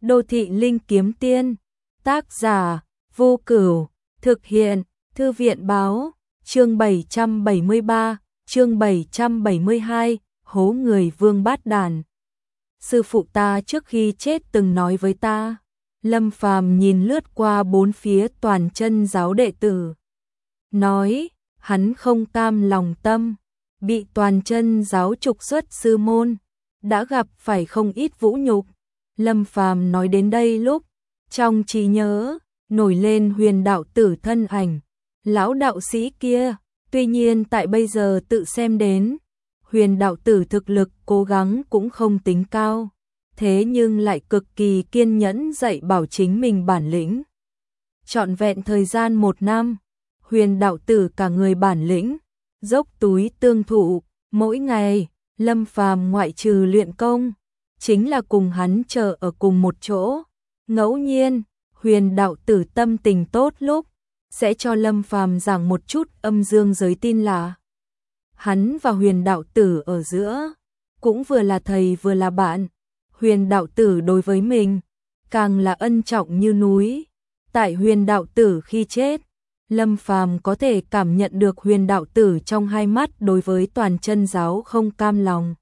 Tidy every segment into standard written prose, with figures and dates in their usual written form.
Đô thị linh kiếm tiên, tác giả, Vô Cửu, thực hiện, Thư viện báo, chương 773, chương 772, hố người vương bát đàn. Sư phụ ta trước khi chết từng nói với ta. Lâm Phàm nhìn lướt qua bốn phía toàn chân giáo đệ tử. Nói, hắn không cam lòng tâm, bị toàn chân giáo trục xuất sư môn, đã gặp phải không ít vũ nhục. Lâm Phàm nói đến đây lúc, trong trí nhớ, nổi lên Huyền đạo tử thân ảnh, lão đạo sĩ kia, tuy nhiên tại bây giờ tự xem đến, Huyền đạo tử thực lực cố gắng cũng không tính cao, thế nhưng lại cực kỳ kiên nhẫn dạy bảo chính mình bản lĩnh. Trọn vẹn thời gian 1 năm, Huyền đạo tử cả người bản lĩnh, dốc túi tương thụ, mỗi ngày, Lâm Phàm ngoại trừ luyện công, chính là cùng hắn chờ ở cùng một chỗ. Ngẫu nhiên, Huyền đạo tử tâm tình tốt lúc, sẽ cho Lâm Phàm giảng một chút âm dương giới tin là. Hắn và Huyền đạo tử ở giữa, cũng vừa là thầy vừa là bạn. Huyền đạo tử đối với mình, càng là ân trọng như núi. Tại Huyền đạo tử khi chết, Lâm Phàm có thể cảm nhận được Huyền đạo tử trong hai mắt đối với toàn chân giáo không cam lòng.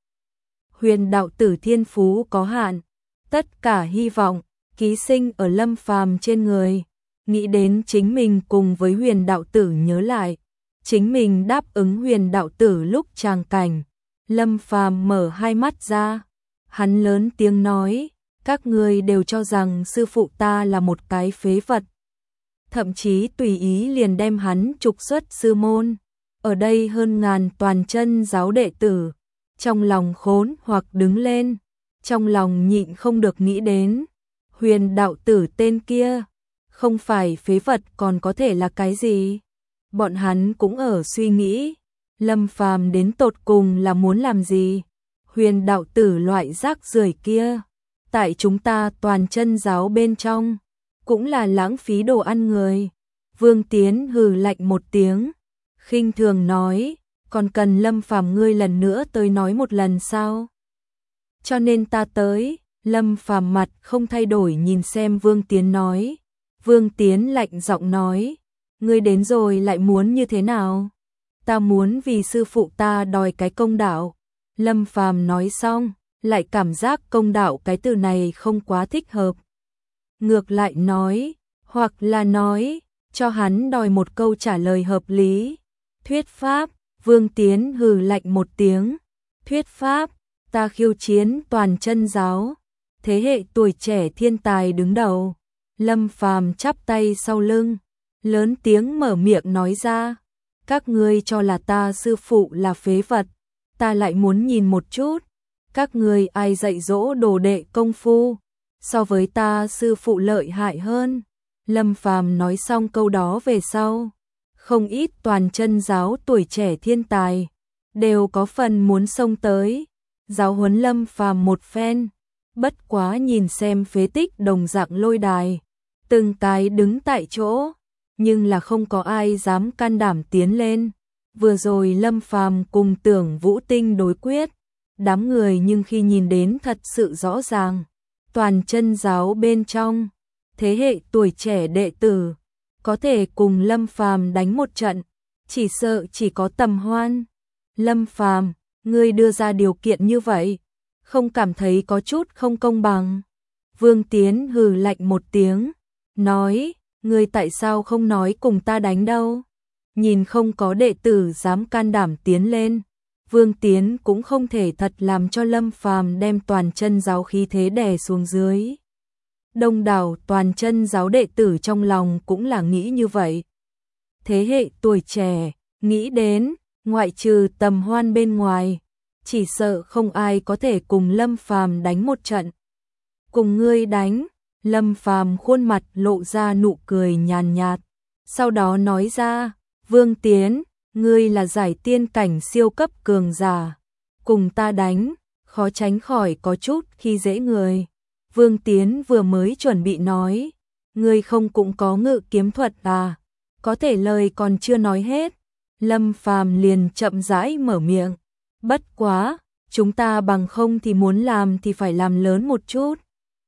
Huyền đạo tử thiên phú có hạn, tất cả hy vọng ký sinh ở Lâm Phàm trên người. Nghĩ đến chính mình cùng với Huyền đạo tử nhớ lại, chính mình đáp ứng Huyền đạo tử lúc tràng cảnh, Lâm Phàm mở hai mắt ra, hắn lớn tiếng nói, các ngươi đều cho rằng sư phụ ta là một cái phế vật, thậm chí tùy ý liền đem hắn trục xuất sư môn. Ở đây hơn ngàn toàn chân giáo đệ tử, trong lòng khốn hoặc đứng lên, trong lòng nhịn không được nghĩ đến, Huyền đạo tử tên kia, không phải phế vật còn có thể là cái gì? Bọn hắn cũng ở suy nghĩ, Lâm Phàm đến tột cùng là muốn làm gì? Huyền đạo tử loại rác rưởi kia, tại chúng ta toàn chân giáo bên trong, cũng là lãng phí đồ ăn người. Vương Tiến hừ lạnh một tiếng, khinh thường nói, còn cần Lâm Phàm ngươi lần nữa tới nói một lần sao? Cho nên ta tới. Lâm Phàm mặt không thay đổi nhìn xem Vương Tiến nói. Vương Tiến lạnh giọng nói, ngươi đến rồi lại muốn như thế nào? Ta muốn vì sư phụ ta đòi cái công đạo. Lâm Phàm nói xong, lại cảm giác công đạo cái từ này không quá thích hợp. Ngược lại nói, hoặc là nói, cho hắn đòi một câu trả lời hợp lý. Thuyết pháp, Vương Tiến hừ lạnh một tiếng. Thuyết pháp, ta khiêu chiến toàn chân giáo. Thế hệ tuổi trẻ thiên tài đứng đầu. Lâm Phàm chắp tay sau lưng, lớn tiếng mở miệng nói ra, các ngươi cho là ta sư phụ là phế vật, ta lại muốn nhìn một chút, các ngươi ai dạy dỗ đồ đệ công phu, so với ta sư phụ lợi hại hơn. Lâm Phàm nói xong câu đó về sau, không ít toàn chân giáo tuổi trẻ thiên tài, đều có phần muốn xông tới, giáo huấn Lâm Phàm một phen. Bất quá nhìn xem phế tích đồng dạng lôi đài, từng cái đứng tại chỗ, nhưng là không có ai dám can đảm tiến lên. Vừa rồi Lâm Phàm cùng Tưởng Vũ Tinh đối quyết, đám người nhưng khi nhìn đến thật sự rõ ràng, toàn chân giáo bên trong, thế hệ tuổi trẻ đệ tử, có thể cùng Lâm Phàm đánh một trận, chỉ sợ chỉ có Tầm Hoan. Lâm Phàm, ngươi đưa ra điều kiện như vậy, không cảm thấy có chút không công bằng? Vương Tiến hừ lạnh một tiếng, nói, ngươi tại sao không nói cùng ta đánh đâu? Nhìn không có đệ tử dám can đảm tiến lên, Vương Tiến cũng không thể thật làm cho Lâm Phàm đem toàn chân giáo khí thế đè xuống dưới. Đông đảo toàn chân giáo đệ tử trong lòng cũng là nghĩ như vậy. Thế hệ tuổi trẻ, nghĩ đến, ngoại trừ Tầm Hoan bên ngoài, chỉ sợ không ai có thể cùng Lâm Phàm đánh một trận. Cùng ngươi đánh? Lâm Phàm khuôn mặt lộ ra nụ cười nhàn nhạt, sau đó nói ra, Vương Tiến, ngươi là giải tiên cảnh siêu cấp cường giả, cùng ta đánh, khó tránh khỏi có chút khi dễ người. Vương Tiến vừa mới chuẩn bị nói, ngươi không cũng có ngự kiếm thuật à? Có thể lời còn chưa nói hết, Lâm Phàm liền chậm rãi mở miệng, bất quá, chúng ta bằng không thì muốn làm thì phải làm lớn một chút.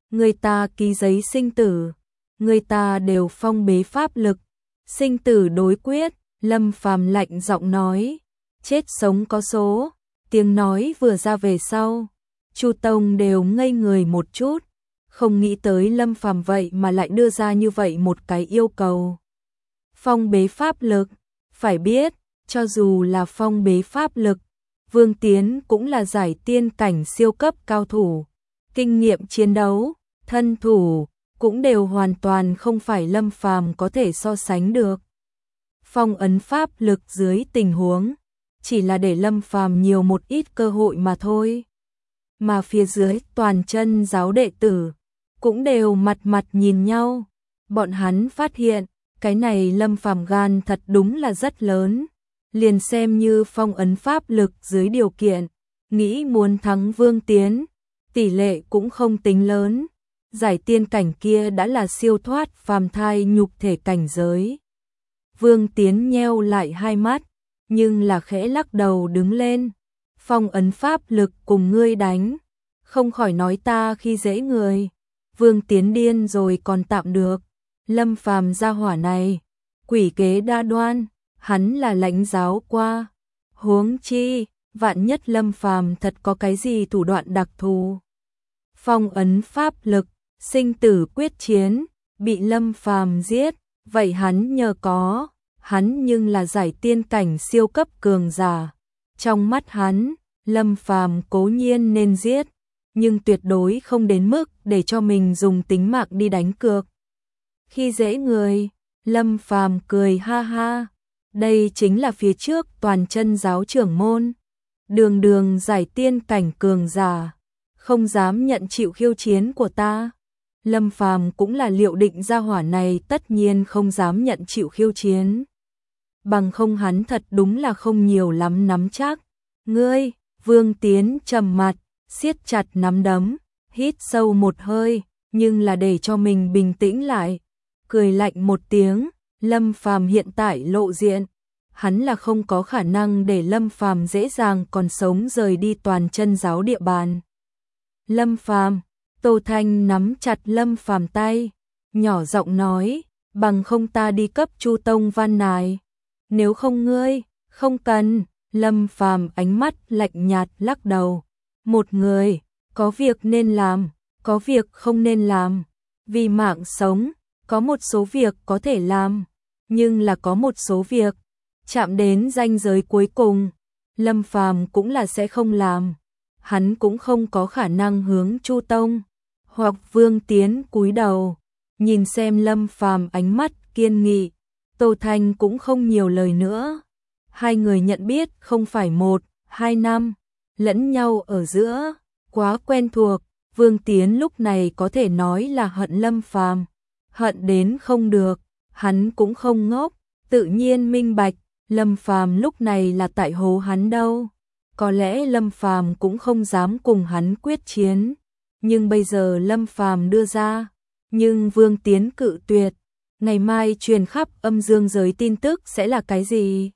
người ta ký giấy sinh tử, người ta đều phong bế pháp lực, sinh tử đối quyết. Lâm Phàm lạnh giọng nói, chết sống có số. Tiếng nói vừa ra về sau, Chu Tông đều ngây người một chút, không nghĩ tới Lâm Phàm vậy mà lại đưa ra như vậy một cái yêu cầu. Phong bế pháp lực, phải biết, cho dù là phong bế pháp lực, Vương Tiến cũng là giải tiên cảnh siêu cấp cao thủ, kinh nghiệm chiến đấu, thân thủ cũng đều hoàn toàn không phải Lâm Phàm có thể so sánh được. Phong ấn pháp lực dưới tình huống, chỉ là để Lâm Phàm nhiều một ít cơ hội mà thôi. Mà phía dưới toàn chân giáo đệ tử cũng đều mặt mặt nhìn nhau, bọn hắn phát hiện, cái này Lâm Phàm gan thật đúng là rất lớn, liền xem như phong ấn pháp lực dưới điều kiện, nghĩ muốn thắng Vương Tiến, tỷ lệ cũng không tính lớn. Giải tiên cảnh kia đã là siêu thoát phàm thai nhục thể cảnh giới. Vương Tiến nheo lại hai mắt, nhưng là khẽ lắc đầu đứng lên. Phong ấn pháp lực cùng ngươi đánh, không khỏi nói ta khi dễ người. Vương Tiến điên rồi còn tạm được. Lâm Phàm gia hỏa này, quỷ kế đa đoan, hắn là lãnh giáo qua. Huống chi, vạn nhất Lâm Phàm thật có cái gì thủ đoạn đặc thù. Phong ấn pháp lực, sinh tử quyết chiến, bị Lâm Phàm giết, vậy hắn nhờ có, hắn nhưng là giải tiên cảnh siêu cấp cường giả. Trong mắt hắn, Lâm Phàm cố nhiên nên giết, nhưng tuyệt đối không đến mức để cho mình dùng tính mạng đi đánh cược. Khi dễ người, Lâm Phàm cười ha ha, đây chính là phía trước toàn chân giáo trưởng môn, đường đường giải tiên cảnh cường giả, không dám nhận chịu khiêu chiến của ta. Lâm Phàm cũng là liệu định gia hỏa này tất nhiên không dám nhận chịu khiêu chiến. Bằng không hắn thật đúng là không nhiều lắm nắm chắc. Ngươi, Vương Tiến trầm mặt, siết chặt nắm đấm, hít sâu một hơi, nhưng là để cho mình bình tĩnh lại. Cười lạnh một tiếng, Lâm Phàm hiện tại lộ diện, hắn là không có khả năng để Lâm Phàm dễ dàng còn sống rời đi toàn chân giáo địa bàn. Lâm Phàm, Tô Thanh nắm chặt Lâm Phàm tay, nhỏ giọng nói, bằng không ta đi cấp Chu Tông van nài. Nếu không ngươi, không cần. Lâm Phàm ánh mắt lạnh nhạt lắc đầu. Một người, có việc nên làm, có việc không nên làm. Vì mạng sống, có một số việc có thể làm, nhưng là có một số việc, chạm đến ranh giới cuối cùng, Lâm Phàm cũng là sẽ không làm. Hắn cũng không có khả năng hướng Chu Tông hoặc Vương Tiến cúi đầu. Nhìn xem Lâm Phàm ánh mắt kiên nghị, Tô Thanh cũng không nhiều lời nữa. Hai người nhận biết không phải 1-2 năm, lẫn nhau ở giữa, quá quen thuộc. Vương Tiến lúc này có thể nói là hận Lâm Phàm, hận đến không được, hắn cũng không ngốc, tự nhiên minh bạch, Lâm Phàm lúc này là tại hố hắn đâu. Có lẽ Lâm Phàm cũng không dám cùng hắn quyết chiến, nhưng bây giờ Lâm Phàm đưa ra, nhưng Vương Tiến cự tuyệt. Ngày mai truyền khắp âm dương giới tin tức sẽ là cái gì?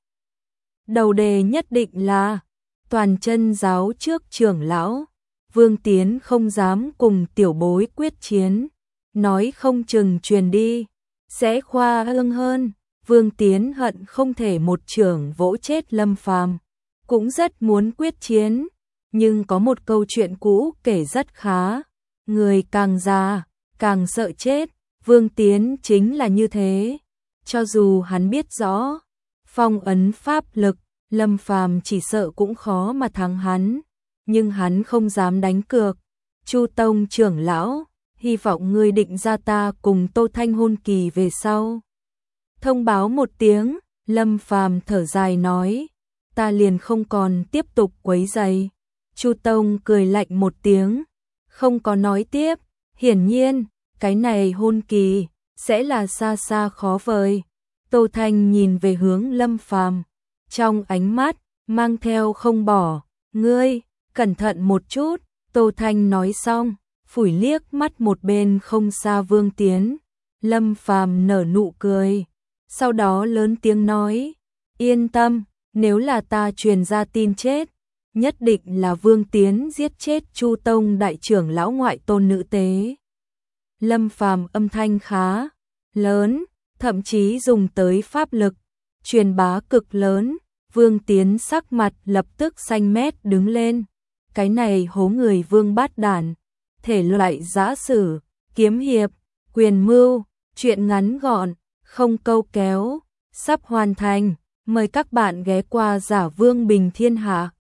Đầu đề nhất định là toàn chân giáo trước trưởng lão, Vương Tiến không dám cùng tiểu bối quyết chiến, nói không chừng truyền đi, sẽ khoa ương hơn. Vương Tiến hận không thể một chưởng vỗ chết Lâm Phàm, cũng rất muốn quyết chiến, nhưng có một câu chuyện cũ kể rất khá, người càng già, càng sợ chết. Vương Tiến chính là như thế, cho dù hắn biết rõ, phong ấn pháp lực, Lâm Phàm chỉ sợ cũng khó mà thắng hắn, nhưng hắn không dám đánh cược. Chu Tông trưởng lão, hy vọng ngươi định ra ta cùng Tô Thanh hôn kỳ về sau. Thông báo một tiếng, Lâm Phàm thở dài nói, ta liền không còn tiếp tục quấy rầy. Chu Tông cười lạnh một tiếng, không có nói tiếp, hiển nhiên, cái này hôn kỳ sẽ là xa xa khó vời. Tô Thanh nhìn về hướng Lâm Phàm, trong ánh mắt mang theo không bỏ, ngươi, cẩn thận một chút. Tô Thanh nói xong, phủi liếc mắt một bên không xa Vương Tiến. Lâm Phàm nở nụ cười, sau đó lớn tiếng nói, yên tâm, nếu là ta truyền ra tin chết, nhất định là Vương Tiến giết chết Chu Tông đại trưởng lão ngoại tôn nữ tế. Lâm Phàm âm thanh khá lớn, thậm chí dùng tới pháp lực, truyền bá cực lớn, Vương Tiến sắc mặt lập tức xanh mét đứng lên. Cái này hố người Vương bát đản, thể loại giã sử, kiếm hiệp, quyền mưu, truyện ngắn gọn, không câu kéo, sắp hoàn thành. Mời các bạn ghé qua Giả Vương Bình Thiên Hạ.